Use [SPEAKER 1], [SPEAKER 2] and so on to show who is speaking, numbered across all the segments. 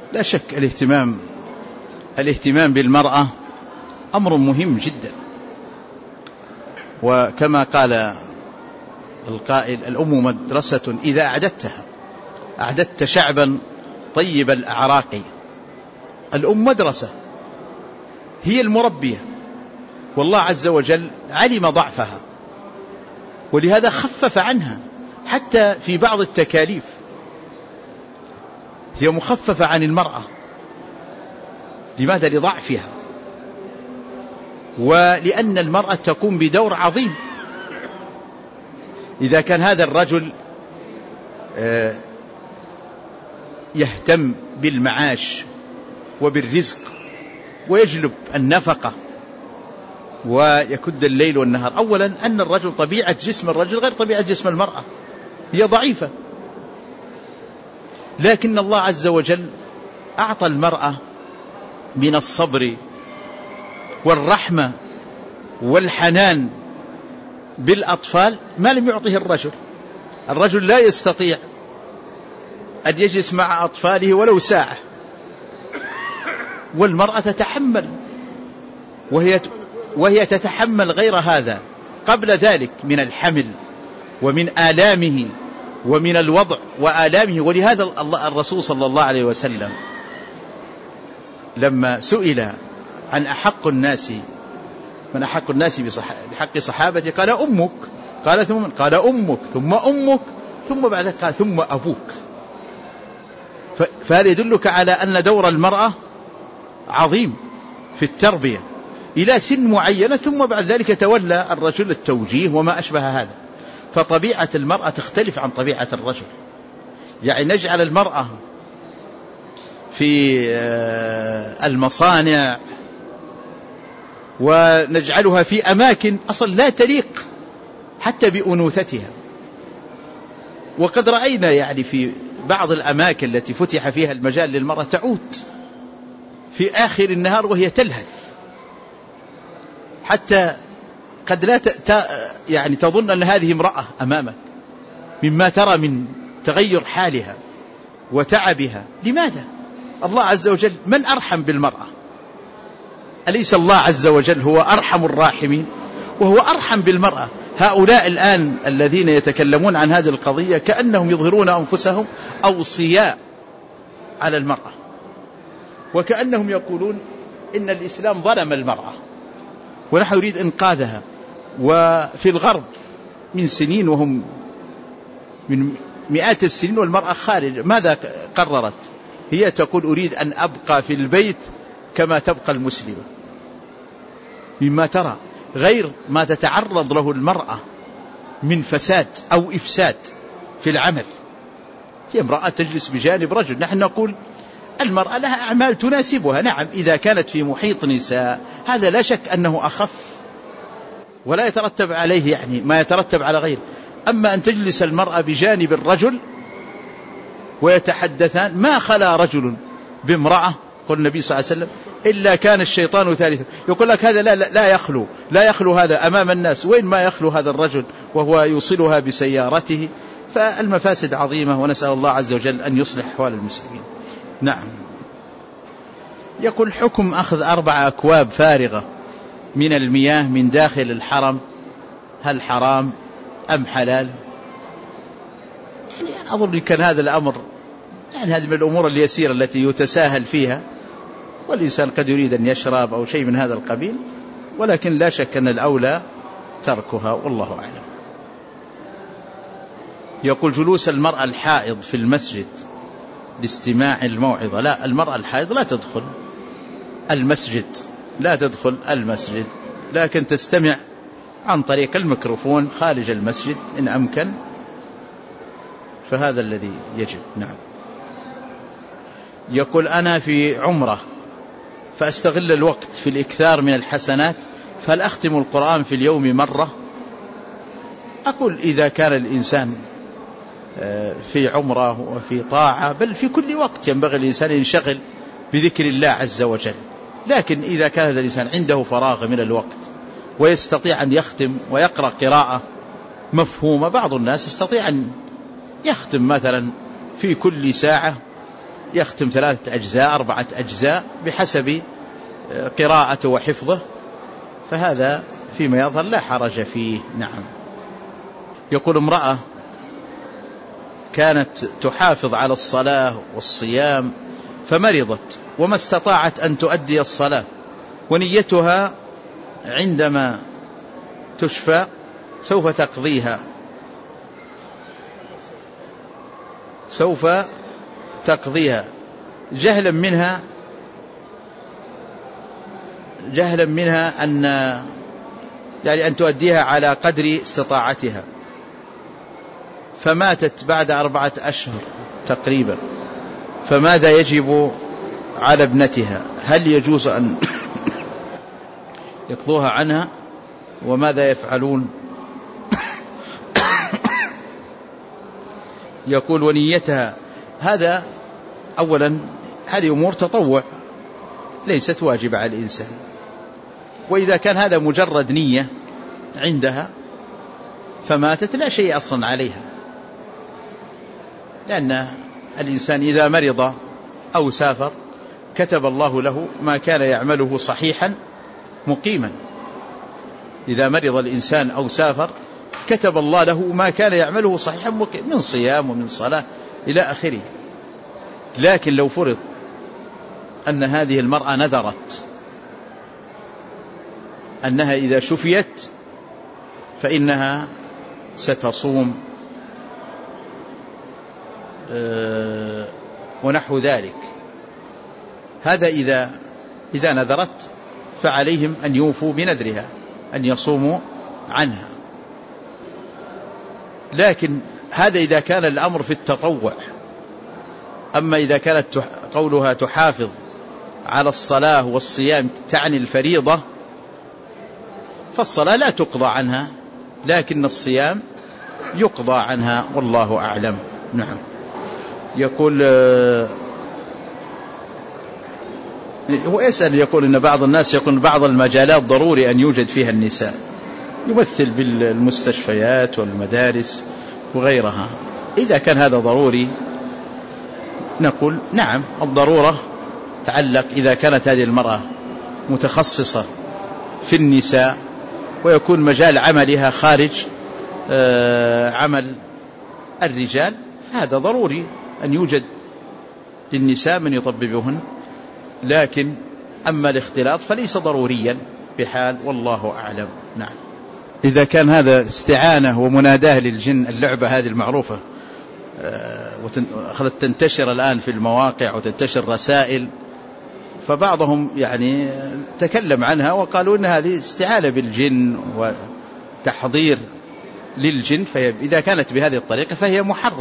[SPEAKER 1] لا شك الاهتمام بالمرأة أمر مهم جدا، وكما قال القائل: الأم مدرسة إذا أعددتها أعددت شعبا طيب الأعراق. الأم مدرسة، هي المربية، والله عز وجل علم ضعفها ولهذا خفف عنها حتى في بعض التكاليف، هي مخففة عن المرأة. لماذا؟ لضعفها، ولأن المرأة تقوم بدور عظيم. إذا كان هذا الرجل يهتم بالمعاش وبالرزق ويجلب النفقة ويكد الليل والنهار، أولا أن الرجل طبيعة جسم الرجل غير طبيعة جسم المرأة، هي ضعيفة، لكن الله عز وجل أعطى المرأة من الصبر والرحمة والحنان بالأطفال ما لم يعطه الرجل. الرجل لا يستطيع أن يجلس مع أطفاله ولو ساعة، والمرأة تتحمل، وهي تتحمل غير هذا قبل ذلك من الحمل ومن آلامه ومن الوضع وآلامه. ولهذا الرسول صلى الله عليه وسلم لما سئل عن أحق الناس من أحق الناس بحق صحابته قال: أمك. قال: ثم من؟ قال: أمك، ثم أمك، ثم بعد ذلك قال: ثم أبوك. فهذا يدلك على أن دور المرأة عظيم في التربية إلى سن معينة، ثم بعد ذلك تولى الرجل التوجيه وما أشبه هذا. فطبيعة المرأة تختلف عن طبيعة الرجل. يعني نجعل المرأة في المصانع ونجعلها في أماكن أصلا لا تليق حتى بأنوثتها. وقد رأينا يعني في بعض الأماكن التي فتح فيها المجال للمرأة تعود في آخر النهار وهي تلهث، حتى قد لا يعني تظن أن هذه امرأة أمامك مما ترى من تغير حالها وتعبها. لماذا؟ الله عز وجل من أرحم بالمرأة؟ أليس الله عز وجل هو أرحم الراحمين وهو أرحم بالمرأة؟ هؤلاء الآن الذين يتكلمون عن هذه القضية كأنهم يظهرون أنفسهم أوصياء على المرأة، وكأنهم يقولون إن الإسلام ظلم المرأة ونحن نريد إنقاذها. وفي الغرب من سنين، وهم من مئات السنين والمرأة خارج، ماذا قررت؟ هي تقول: أريد أن أبقى في البيت كما تبقى المسلمة. مما ترى غير ما تتعرض له المرأة من فساد أو إفساد في العمل. هي امرأة تجلس بجانب رجل. نحن نقول المرأة لها أعمال تناسبها، نعم، إذا كانت في محيط نساء هذا لا شك أنه أخف ولا يترتب عليه يعني ما يترتب على غيره. أما أن تجلس المرأة بجانب الرجل ويتحدثان، ما خلا رجل بامرأة، قال النبي صلى الله عليه وسلم: إلا كان الشيطان ثالثا. يقول لك هذا لا يخلو هذا أمام الناس، وين ما يخلو هذا الرجل وهو يوصلها بسيارته. فالمفاسد عظيمة، ونسأل الله عز وجل أن يصلح أحوال المسلمين. نعم. يقول: حكم أخذ 4 أكواب فارغة من المياه من داخل الحرم، هل حرام أم حلال؟ يعني أظن كان هذا الأمر يعني هذه من الأمور اليسيرة التي يتساهل فيها، والإنسان قد يريد أن يشرب أو شيء من هذا القبيل، ولكن لا شك أن الأولى تركها، والله أعلم. يقول: جلوس المرأة الحائض في المسجد لاستماع الموعظة. لا، المرأة الحائض لا تدخل المسجد، لكن تستمع عن طريق الميكروفون خارج المسجد إن أمكن، فهذا الذي يجب. نعم. يقول: أنا في عمرة فأستغل الوقت في الإكثار من الحسنات، فهل أختم القرآن في اليوم مرة؟ أقول: إذا كان الإنسان في عمرة وفي طاعة، بل في كل وقت ينبغي الإنسان ينشغل بذكر الله عز وجل. لكن إذا كان هذا الإنسان عنده فراغ من الوقت ويستطيع أن يختم ويقرأ قراءة مفهومة، بعض الناس يستطيع أن يختم مثلا في كل ساعة يختم 3 أجزاء 4 أجزاء بحسب قراءته وحفظه، فهذا فيما يظهر لا حرج فيه. نعم. يقول امرأة كانت تحافظ على الصلاة والصيام فمرضت وما استطاعت أن تؤدي الصلاة، ونيتها عندما تشفى سوف تقضيها جهلا منها أن تؤديها على قدر استطاعتها، فماتت بعد 4 أشهر تقريبا، فماذا يجب على ابنتها؟ هل يجوز أن يقضوها عنها؟ وماذا يفعلون؟ يقول ونيتها هذا أولا هذه أمور تطوع ليست واجبة على الإنسان، وإذا كان هذا مجرد نية عندها فماتت لا شيء أصلا عليها، لأن الإنسان إذا مرض أو سافر كتب الله له ما كان يعمله صحيحا مقيما. إذا مرض الإنسان أو سافر كتب الله له ما كان يعمله صحيحا مقيما من صيام ومن صلاة إلى آخره. لكن لو فرض أن هذه المرأة نذرت أنها إذا شفيت فإنها ستصوم ونحو ذلك، هذا إذا نذرت فعليهم أن يوفوا بنذرها، أن يصوموا عنها. لكن هذا إذا كان الأمر في التطوع. أما إذا كانت قولها تحافظ على الصلاة والصيام تعني الفريضة، فالصلاة لا تقضى عنها لكن الصيام يقضى عنها والله أعلم. نعم. يقول هو يسأل يقول إن بعض الناس يقول بعض المجالات ضروري أن يوجد فيها النساء، يمثل بالمستشفيات والمدارس وغيرها. إذا كان هذا ضروري نقول نعم، الضرورة تعلق إذا كانت هذه المرأة متخصصة في النساء ويكون مجال عملها خارج عمل الرجال، فهذا ضروري أن يوجد للنساء من يطببهن. لكن أما الاختلاط فليس ضروريا بحال والله أعلم. نعم. إذا كان هذا استعانة ومناداه للجن، اللعبة هذه المعروفة وأخذت تنتشر الآن في المواقع وتنتشر رسائل، فبعضهم يعني تكلم عنها وقالوا إن هذه استعانة بالجن وتحضير للجن، فإذا كانت بهذه الطريقة فهي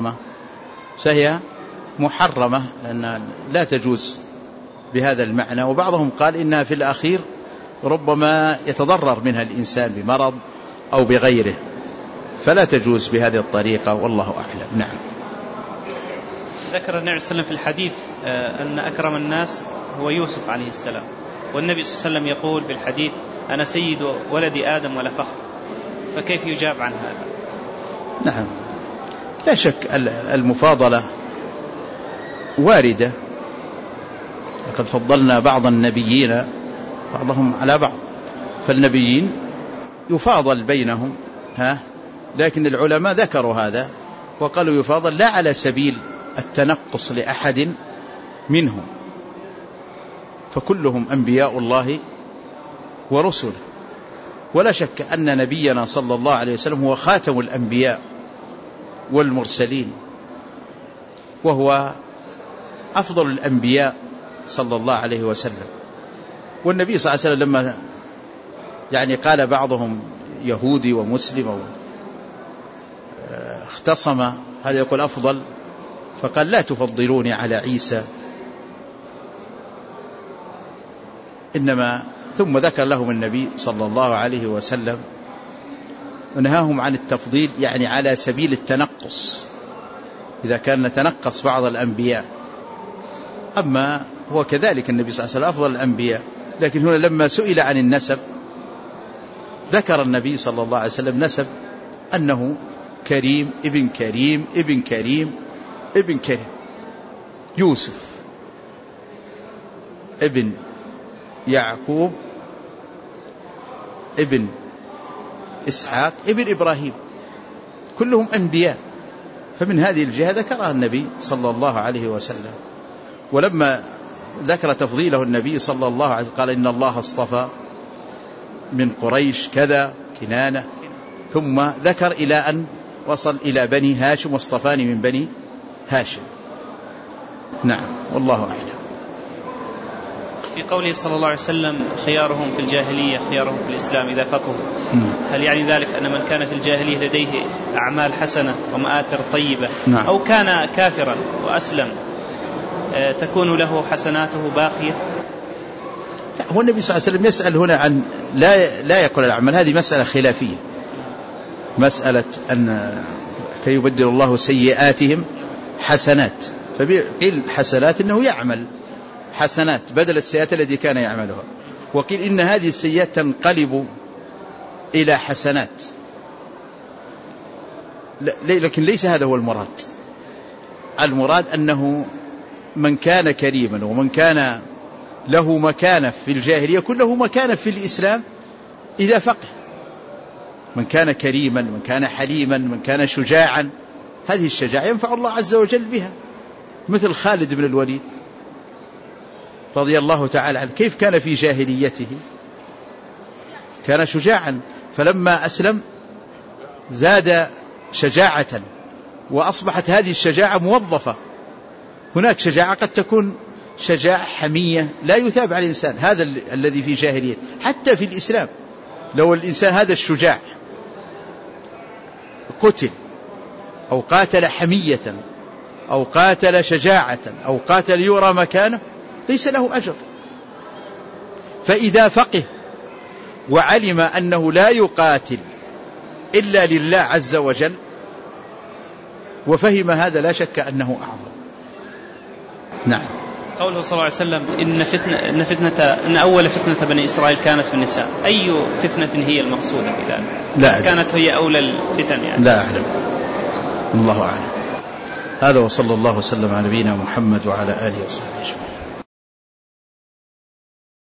[SPEAKER 1] محرمة لأنها لا تجوز بهذا المعنى. وبعضهم قال إنها في الأخير ربما يتضرر منها الإنسان بمرض أو بغيره، فلا تجوز بهذه الطريقة والله أعلم. نعم.
[SPEAKER 2] ذكر النبي صلى الله عليه وسلم في الحديث أن أكرم الناس هو يوسف عليه السلام، والنبي صلى الله عليه وسلم يقول في الحديث أنا سيد ولد آدم ولا فخر، فكيف يجاب عن هذا؟
[SPEAKER 1] نعم، لا شك المفاضلة واردة، لقد فضلنا بعض النبيين بعضهم على بعض، فالنبيين يفاضل بينهم لكن العلماء ذكروا هذا وقالوا يفاضل لا على سبيل التنقص لأحد منهم، فكلهم أنبياء الله ورسله، ولا شك أن نبينا صلى الله عليه وسلم هو خاتم الأنبياء والمرسلين، وهو أفضل الأنبياء صلى الله عليه وسلم. والنبي صلى الله عليه وسلم لما يعني قال بعضهم يهودي ومسلم اختصم، هذا يقول أفضل، فقال لا تفضلوني على عيسى، إنما ثم ذكر لهم النبي صلى الله عليه وسلم ونهاهم عن التفضيل يعني على سبيل التنقص، إذا كان نتنقص بعض الأنبياء. أما هو كذلك النبي صلى الله عليه وسلم أفضل الأنبياء، لكن هنا لما سئل عن النسب ذكر النبي صلى الله عليه وسلم نسب أنه كريم ابن كريم ابن كريم ابن كريم، يوسف ابن يعقوب ابن إسحاق ابن إبراهيم، كلهم أنبياء. فمن هذه الجهة ذكرها النبي صلى الله عليه وسلم. ولما ذكر تفضيله النبي صلى الله عليه وسلم قال إن الله اصطفى من قريش كذا كنانة، ثم ذكر إلى أن وصل إلى بني هاشم واصطفاني من بني هاشم. نعم، والله أعلم.
[SPEAKER 2] في قوله صلى الله عليه وسلم خيارهم في الجاهلية خيارهم في الإسلام إذا فقهوا، هل يعني ذلك أن من كان في الجاهلية لديه أعمال حسنة ومآثر طيبة أو كان كافرا وأسلم تكون له حسناته باقية؟
[SPEAKER 1] هو النبي صلى الله عليه وسلم يسأل هنا عن لا يقول الأعمال، هذه مسألة خلافية، مسألة أن كي يبدل الله سيئاتهم حسنات، فقيل حسنات إنه يعمل حسنات بدل السيئات التي كان يعملها، وقيل إن هذه السيئات تنقلب إلى حسنات، لكن ليس هذا هو المراد. المراد أنه من كان كريما ومن كان له مكانة في الجاهلية يكون له مكانة في الإسلام إذا فقه. من كان كريما، من كان حليما، من كان شجاعا، هذه الشجاعة ينفع الله عز وجل بها، مثل خالد بن الوليد رضي الله تعالى عنه، كيف كان في جاهليته؟ كان شجاعا، فلما أسلم زاد شجاعة وأصبحت هذه الشجاعة موظفة. هناك شجاعة قد تكون شجاعة حمية لا يثاب على الإنسان، هذا الذي في جاهلية. حتى في الإسلام لو الإنسان هذا الشجاع قتل أو قاتل حمية أو قاتل شجاعة أو قاتل يرى مكانه ليس له أجر. فإذا فقه وعلم أنه لا يقاتل إلا لله عز وجل وفهم هذا لا شك أنه أعظم. نعم.
[SPEAKER 2] قوله صلى الله عليه وسلم إن أول فتنة بني إسرائيل كانت في النساء، أي فتنة هي المقصودة في ذلك؟
[SPEAKER 1] لا
[SPEAKER 2] كانت هي أولى الفتن يعني؟
[SPEAKER 1] لا أعلم، الله أعلم. هذا وصلى الله وسلم على نبينا محمد وعلى آله وصحبه أجمعين.